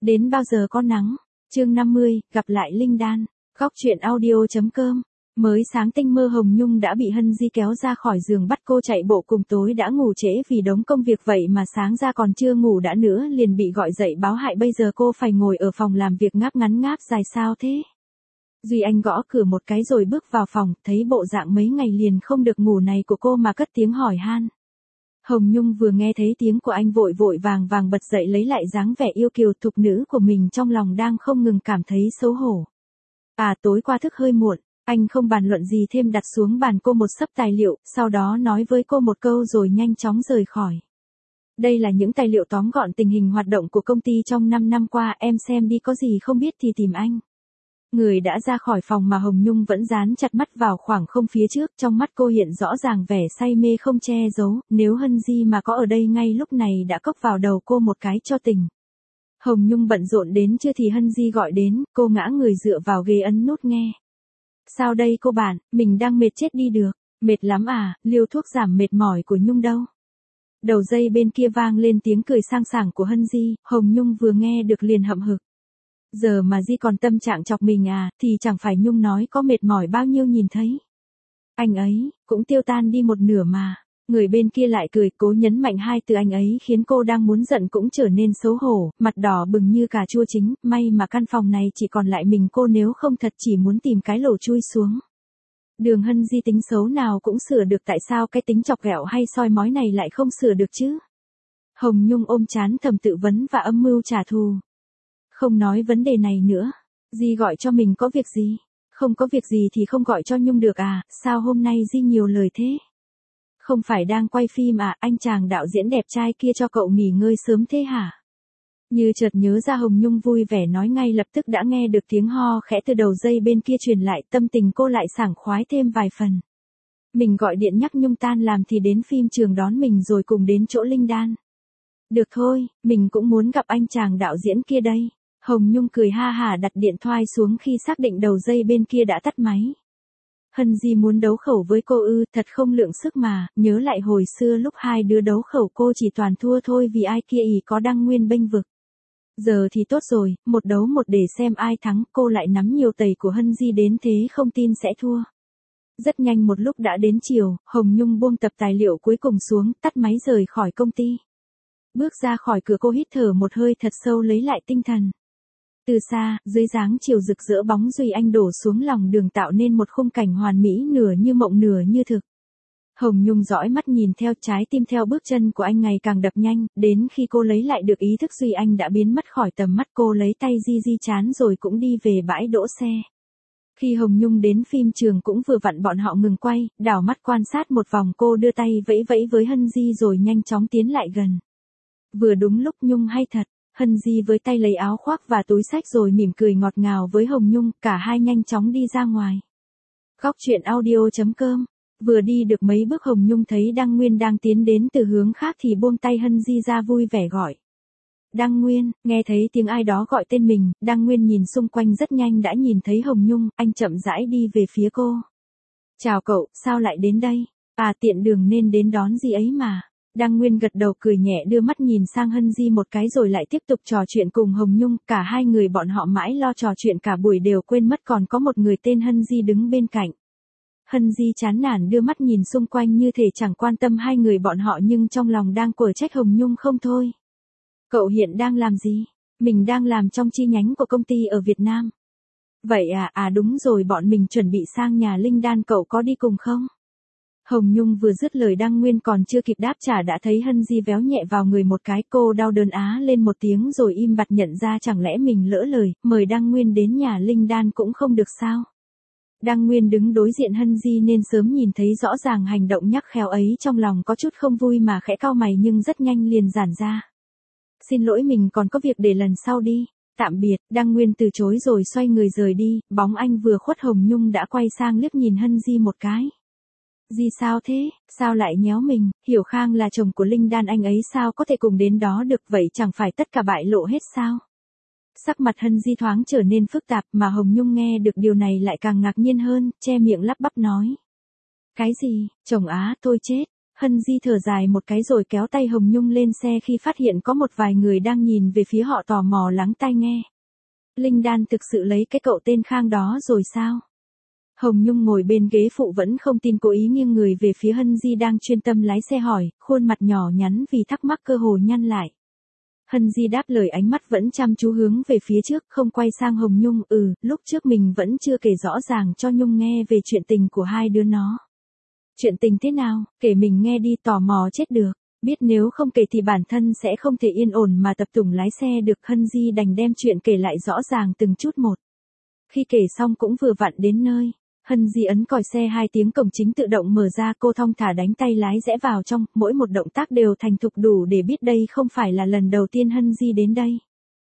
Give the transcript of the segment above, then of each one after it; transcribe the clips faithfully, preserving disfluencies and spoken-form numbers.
Đến bao giờ có nắng? Chương năm mươi, gặp lại Linh Đan. Góc truyện audio.com. Mới sáng tinh mơ Hồng Nhung đã bị Hân Di kéo ra khỏi giường bắt cô chạy bộ cùng tối đã ngủ trễ vì đống công việc vậy mà sáng ra còn chưa ngủ đã nữa liền bị gọi dậy báo hại bây giờ cô phải ngồi ở phòng làm việc ngáp ngắn ngáp dài sao thế. Duy Anh gõ cửa một cái rồi bước vào phòng, thấy bộ dạng mấy ngày liền không được ngủ này của cô mà cất tiếng hỏi han. Hồng Nhung vừa nghe thấy tiếng của anh vội vội vàng vàng bật dậy lấy lại dáng vẻ yêu kiều thục nữ của mình trong lòng đang không ngừng cảm thấy xấu hổ. À tối qua thức hơi muộn, anh không bàn luận gì thêm đặt xuống bàn cô một xấp tài liệu, sau đó nói với cô một câu rồi nhanh chóng rời khỏi. Đây là những tài liệu tóm gọn tình hình hoạt động của công ty trong năm năm qua, em xem đi có gì không biết thì tìm anh. Người đã ra khỏi phòng mà Hồng Nhung vẫn dán chặt mắt vào khoảng không phía trước, trong mắt cô hiện rõ ràng vẻ say mê không che giấu, nếu Hân Di mà có ở đây ngay lúc này đã cốc vào đầu cô một cái cho tỉnh. Hồng Nhung bận rộn đến chưa thì Hân Di gọi đến, cô ngã người dựa vào ghế ấn nút nghe. Sao đây cô bạn, mình đang mệt chết đi được, mệt lắm à, liều thuốc giảm mệt mỏi của Nhung đâu. Đầu dây bên kia vang lên tiếng cười sang sảng của Hân Di, Hồng Nhung vừa nghe được liền hậm hực. Giờ mà Di còn tâm trạng chọc mình à, thì chẳng phải Nhung nói có mệt mỏi bao nhiêu nhìn thấy. Anh ấy, cũng tiêu tan đi một nửa mà. Người bên kia lại cười cố nhấn mạnh hai từ anh ấy khiến cô đang muốn giận cũng trở nên xấu hổ, mặt đỏ bừng như cà chua chính, may mà căn phòng này chỉ còn lại mình cô nếu không thật chỉ muốn tìm cái lỗ chui xuống. Đường Hân Di tính xấu nào cũng sửa được tại sao cái tính chọc ghẹo hay soi mói này lại không sửa được chứ? Hồng Nhung ôm chán thầm tự vấn và âm mưu trả thù. Không nói vấn đề này nữa. Di gọi cho mình có việc gì? Không có việc gì thì không gọi cho Nhung được à, sao hôm nay Di nhiều lời thế? Không phải đang quay phim à, anh chàng đạo diễn đẹp trai kia cho cậu nghỉ ngơi sớm thế hả? Như chợt nhớ ra Hồng Nhung vui vẻ nói ngay lập tức đã nghe được tiếng ho khẽ từ đầu dây bên kia truyền lại, tâm tình cô lại sảng khoái thêm vài phần. Mình gọi điện nhắc Nhung tan làm thì đến phim trường đón mình rồi cùng đến chỗ Linh Đan. Được thôi, mình cũng muốn gặp anh chàng đạo diễn kia đây. Hồng Nhung cười ha hả đặt điện thoại xuống khi xác định đầu dây bên kia đã tắt máy. Hân Di muốn đấu khẩu với cô ư, thật không lượng sức mà, nhớ lại hồi xưa lúc hai đứa đấu khẩu cô chỉ toàn thua thôi vì ai kia ỷ có đăng nguyên bênh vực. Giờ thì tốt rồi, một đấu một để xem ai thắng, cô lại nắm nhiều tẩy của Hân Di đến thế không tin sẽ thua. Rất nhanh một lúc đã đến chiều, Hồng Nhung buông tập tài liệu cuối cùng xuống, tắt máy rời khỏi công ty. Bước ra khỏi cửa cô hít thở một hơi thật sâu lấy lại tinh thần. Từ xa, dưới dáng chiều rực rỡ bóng Duy Anh đổ xuống lòng đường tạo nên một khung cảnh hoàn mỹ nửa như mộng nửa như thực. Hồng Nhung dõi mắt nhìn theo trái tim theo bước chân của anh ngày càng đập nhanh, đến khi cô lấy lại được ý thức Duy Anh đã biến mất khỏi tầm mắt cô lấy tay di di chán rồi cũng đi về bãi đỗ xe. Khi Hồng Nhung đến phim trường cũng vừa vặn bọn họ ngừng quay, đảo mắt quan sát một vòng cô đưa tay vẫy vẫy với Hân Di rồi nhanh chóng tiến lại gần. Vừa đúng lúc Nhung hay thật. Hân Di với tay lấy áo khoác và túi xách rồi mỉm cười ngọt ngào với Hồng Nhung, cả hai nhanh chóng đi ra ngoài. Góc truyện audio.com. Vừa đi được mấy bước Hồng Nhung thấy Đăng Nguyên đang tiến đến từ hướng khác thì buông tay Hân Di ra vui vẻ gọi. Đăng Nguyên, nghe thấy tiếng ai đó gọi tên mình, Đăng Nguyên nhìn xung quanh rất nhanh đã nhìn thấy Hồng Nhung, anh chậm rãi đi về phía cô. Chào cậu, sao lại đến đây? À tiện đường nên đến đón gì ấy mà. Đăng Nguyên gật đầu cười nhẹ đưa mắt nhìn sang Hân Di một cái rồi lại tiếp tục trò chuyện cùng Hồng Nhung, cả hai người bọn họ mãi lo trò chuyện cả buổi đều quên mất còn có một người tên Hân Di đứng bên cạnh. Hân Di chán nản đưa mắt nhìn xung quanh như thể chẳng quan tâm hai người bọn họ nhưng trong lòng đang quở trách Hồng Nhung không thôi. Cậu hiện đang làm gì? Mình đang làm trong chi nhánh của công ty ở Việt Nam. Vậy à, à đúng rồi bọn mình chuẩn bị sang nhà Linh Đan cậu có đi cùng không? Hồng Nhung vừa dứt lời Đăng Nguyên còn chưa kịp đáp trả đã thấy Hân Di véo nhẹ vào người một cái, cô đau đớn á lên một tiếng rồi im bặt nhận ra chẳng lẽ mình lỡ lời, mời Đăng Nguyên đến nhà Linh Đan cũng không được sao. Đăng Nguyên đứng đối diện Hân Di nên sớm nhìn thấy rõ ràng hành động nhắc khéo ấy trong lòng có chút không vui mà khẽ cau mày nhưng rất nhanh liền giản ra. Xin lỗi mình còn có việc để lần sau đi, tạm biệt, Đăng Nguyên từ chối rồi xoay người rời đi, bóng anh vừa khuất Hồng Nhung đã quay sang liếc nhìn Hân Di một cái. Di sao thế, sao lại nhéo mình, Hiểu Khang là chồng của Linh Đan anh ấy sao có thể cùng đến đó được vậy chẳng phải tất cả bại lộ hết sao? Sắc mặt Hân Di thoáng trở nên phức tạp mà Hồng Nhung nghe được điều này lại càng ngạc nhiên hơn, che miệng lắp bắp nói. Cái gì, chồng á, tôi chết. Hân Di thở dài một cái rồi kéo tay Hồng Nhung lên xe khi phát hiện có một vài người đang nhìn về phía họ tò mò lắng tai nghe. Linh Đan thực sự lấy cái cậu tên Khang đó rồi sao? Hồng Nhung ngồi bên ghế phụ vẫn không tin, cố ý nghiêng người về phía Hân Di đang chuyên tâm lái xe hỏi, khuôn mặt nhỏ nhắn vì thắc mắc cơ hồ nhăn lại. Hân Di đáp lời, ánh mắt vẫn chăm chú hướng về phía trước, không quay sang Hồng Nhung. Ừ, lúc trước mình vẫn chưa kể rõ ràng cho Nhung nghe về chuyện tình của hai đứa nó. Chuyện tình thế nào, kể mình nghe đi, tò mò chết được. Biết nếu không kể thì bản thân sẽ không thể yên ổn mà tập tủng lái xe được. Hân Di đành đem chuyện kể lại rõ ràng từng chút một. Khi kể xong cũng vừa vặn đến nơi. Hân Di ấn còi xe, hai tiếng cổng chính tự động mở ra, cô thong thả đánh tay lái rẽ vào trong, mỗi một động tác đều thành thục đủ để biết đây không phải là lần đầu tiên Hân Di đến đây.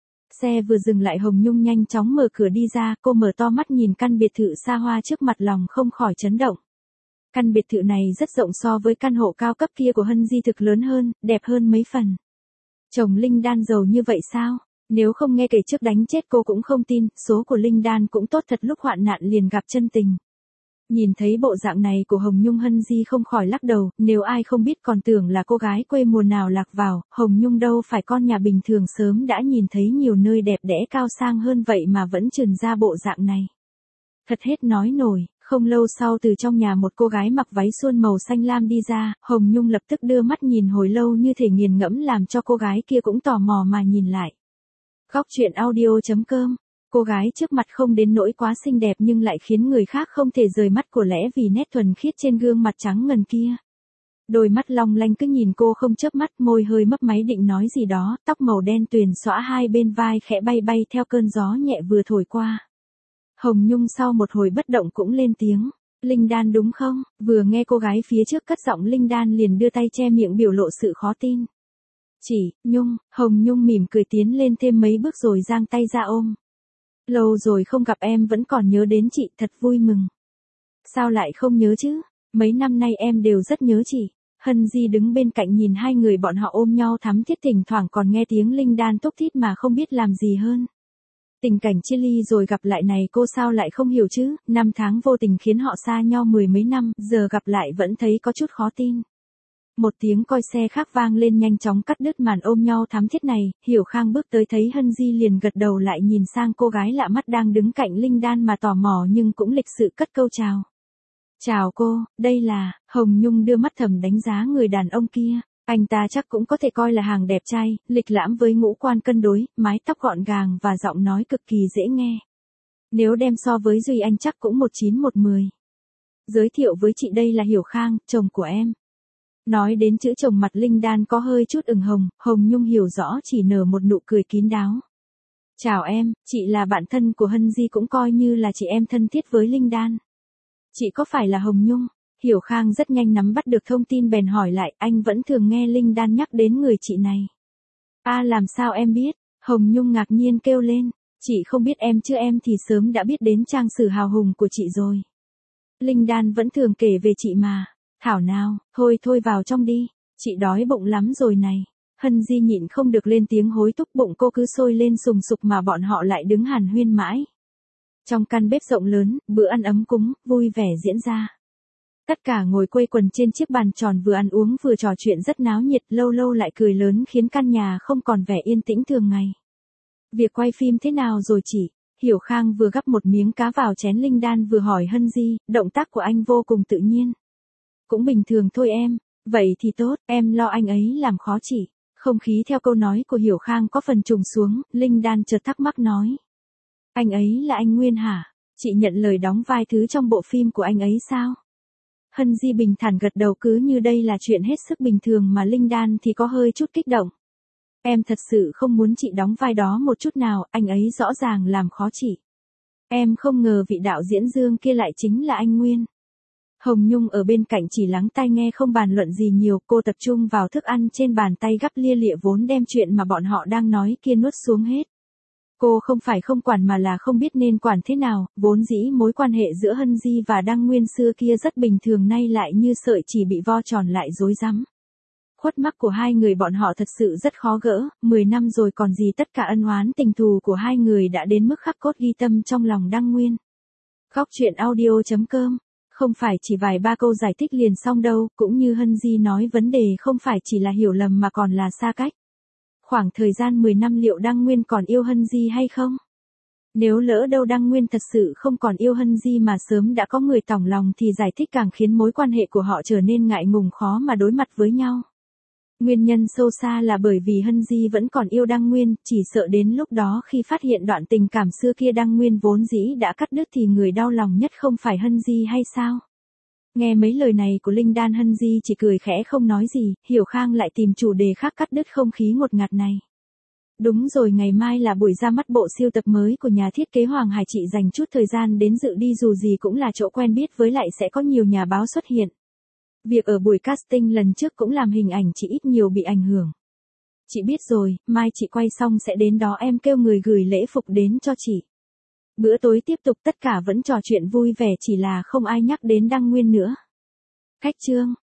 Xe vừa dừng lại, Hồng Nhung nhanh chóng mở cửa đi ra, cô mở to mắt nhìn căn biệt thự xa hoa trước mặt, lòng không khỏi chấn động. Căn biệt thự này rất rộng, so với căn hộ cao cấp kia của Hân Di thực lớn hơn, đẹp hơn mấy phần. Chồng Linh Đan giàu như vậy sao? Nếu không nghe kể trước đánh chết cô cũng không tin. Số của Linh Đan cũng tốt thật, lúc hoạn nạn liền gặp chân tình. Nhìn thấy bộ dạng này của Hồng Nhung, Hân Di không khỏi lắc đầu, nếu ai không biết còn tưởng là cô gái quê mùa nào lạc vào. Hồng Nhung đâu phải con nhà bình thường, sớm đã nhìn thấy nhiều nơi đẹp đẽ cao sang hơn vậy mà vẫn trườn ra bộ dạng này. Thật hết nói nổi. Không lâu sau, từ trong nhà một cô gái mặc váy suôn màu xanh lam đi ra, Hồng Nhung lập tức đưa mắt nhìn hồi lâu như thể nghiền ngẫm, làm cho cô gái kia cũng tò mò mà nhìn lại. Góc truyện audio chấm com. Cô gái trước mặt không đến nỗi quá xinh đẹp nhưng lại khiến người khác không thể rời mắt, của lẽ vì nét thuần khiết trên gương mặt trắng ngần kia. Đôi mắt long lanh cứ nhìn cô không chớp mắt, môi hơi mấp máy định nói gì đó, tóc màu đen tuyền xõa hai bên vai khẽ bay bay theo cơn gió nhẹ vừa thổi qua. Hồng Nhung sau một hồi bất động cũng lên tiếng, Linh Đan đúng không? Vừa nghe cô gái phía trước cất giọng Linh Đan liền đưa tay che miệng biểu lộ sự khó tin. Chị, Nhung, Hồng Nhung mỉm cười tiến lên thêm mấy bước rồi giang tay ra ôm. Lâu rồi không gặp, em vẫn còn nhớ đến chị, thật vui mừng. Sao lại không nhớ chứ? Mấy năm nay em đều rất nhớ chị. Hân Di đứng bên cạnh nhìn hai người bọn họ ôm nhau thắm thiết, thỉnh thoảng còn nghe tiếng Linh Đan thúc thít mà không biết làm gì hơn. Tình cảnh chia ly rồi gặp lại này cô sao lại không hiểu chứ, năm tháng vô tình khiến họ xa nhau mười mấy năm, giờ gặp lại vẫn thấy có chút khó tin. Một tiếng còi xe khác vang lên nhanh chóng cắt đứt màn ôm nhau thắm thiết này. Hiểu Khang bước tới thấy Hân Di liền gật đầu lại nhìn sang cô gái lạ mắt đang đứng cạnh Linh Đan mà tò mò nhưng cũng lịch sự cất câu chào. Chào cô, đây là, Hồng Nhung đưa mắt thầm đánh giá người đàn ông kia. Anh ta chắc cũng có thể coi là hàng đẹp trai, lịch lãm với ngũ quan cân đối, mái tóc gọn gàng và giọng nói cực kỳ dễ nghe. Nếu đem so với Duy Anh chắc cũng một chín một mười. Giới thiệu với chị, đây là Hiểu Khang, chồng của em. Nói đến chữ chồng mặt Linh Đan có hơi chút ửng hồng, Hồng Nhung hiểu rõ chỉ nở một nụ cười kín đáo. Chào em, chị là bạn thân của Hân Di, cũng coi như là chị em thân thiết với Linh Đan. Chị có phải là Hồng Nhung? Hiểu Khang rất nhanh nắm bắt được thông tin bèn hỏi lại, anh vẫn thường nghe Linh Đan nhắc đến người chị này. À, làm sao em biết? Hồng Nhung ngạc nhiên kêu lên, chị không biết em chứ, em thì sớm đã biết đến trang sử hào hùng của chị rồi. Linh Đan vẫn thường kể về chị mà. Thảo nào, thôi thôi vào trong đi, chị đói bụng lắm rồi này. Hân Di nhịn không được lên tiếng hối thúc, bụng cô cứ sôi lên sùng sục mà bọn họ lại đứng hàn huyên mãi. Trong căn bếp rộng lớn, bữa ăn ấm cúng, vui vẻ diễn ra. Tất cả ngồi quây quần trên chiếc bàn tròn, vừa ăn uống vừa trò chuyện rất náo nhiệt, lâu lâu lại cười lớn khiến căn nhà không còn vẻ yên tĩnh thường ngày. Việc quay phim thế nào rồi chị? Hiểu Khang vừa gắp một miếng cá vào chén Linh Đan vừa hỏi Hân Di, động tác của anh vô cùng tự nhiên. Cũng bình thường thôi em, vậy thì tốt, em lo anh ấy làm khó chị. Không khí theo câu nói của Hiểu Khang có phần trùng xuống, Linh Đan chợt thắc mắc nói. Anh ấy là anh Nguyên hả? Chị nhận lời đóng vai thứ trong bộ phim của anh ấy sao? Hân Di bình thản gật đầu, cứ như đây là chuyện hết sức bình thường mà Linh Đan thì có hơi chút kích động. Em thật sự không muốn chị đóng vai đó một chút nào, anh ấy rõ ràng làm khó chị. Em không ngờ vị đạo diễn Dương kia lại chính là anh Nguyên. Hồng Nhung ở bên cạnh chỉ lắng tai nghe không bàn luận gì nhiều, cô tập trung vào thức ăn trên bàn tay gắp lia lịa vốn đem chuyện mà bọn họ đang nói kia nuốt xuống hết. Cô không phải không quản mà là không biết nên quản thế nào, vốn dĩ mối quan hệ giữa Hân Di và Đăng Nguyên xưa kia rất bình thường, nay lại như sợi chỉ bị vo tròn lại rối rắm. Khuất mắc của hai người bọn họ thật sự rất khó gỡ, mười năm rồi còn gì, tất cả ân oán tình thù của hai người đã đến mức khắc cốt ghi tâm trong lòng Đăng Nguyên. Góc truyện audio chấm com không phải chỉ vài ba câu giải thích liền xong đâu, cũng như Hân Di nói vấn đề không phải chỉ là hiểu lầm mà còn là xa cách. Khoảng thời gian mười năm liệu Đăng Nguyên còn yêu Hân Di hay không? Nếu lỡ đâu Đăng Nguyên thật sự không còn yêu Hân Di mà sớm đã có người tỏng lòng thì giải thích càng khiến mối quan hệ của họ trở nên ngại ngùng khó mà đối mặt với nhau. Nguyên nhân sâu xa là bởi vì Hân Di vẫn còn yêu Đăng Nguyên, chỉ sợ đến lúc đó khi phát hiện đoạn tình cảm xưa kia Đăng Nguyên vốn dĩ đã cắt đứt thì người đau lòng nhất không phải Hân Di hay sao? Nghe mấy lời này của Linh Đan, Hân Di chỉ cười khẽ không nói gì, Hiểu Khang lại tìm chủ đề khác cắt đứt không khí ngột ngạt này. Đúng rồi, ngày mai là buổi ra mắt bộ siêu tập mới của nhà thiết kế Hoàng Hải, chị dành chút thời gian đến dự đi, dù gì cũng là chỗ quen biết với lại sẽ có nhiều nhà báo xuất hiện. Việc ở buổi casting lần trước cũng làm hình ảnh chị ít nhiều bị ảnh hưởng. Chị biết rồi, mai chị quay xong sẽ đến đó, em kêu người gửi lễ phục đến cho chị. Bữa tối tiếp tục, tất cả vẫn trò chuyện vui vẻ, chỉ là không ai nhắc đến Đăng Nguyên nữa. Khách trương.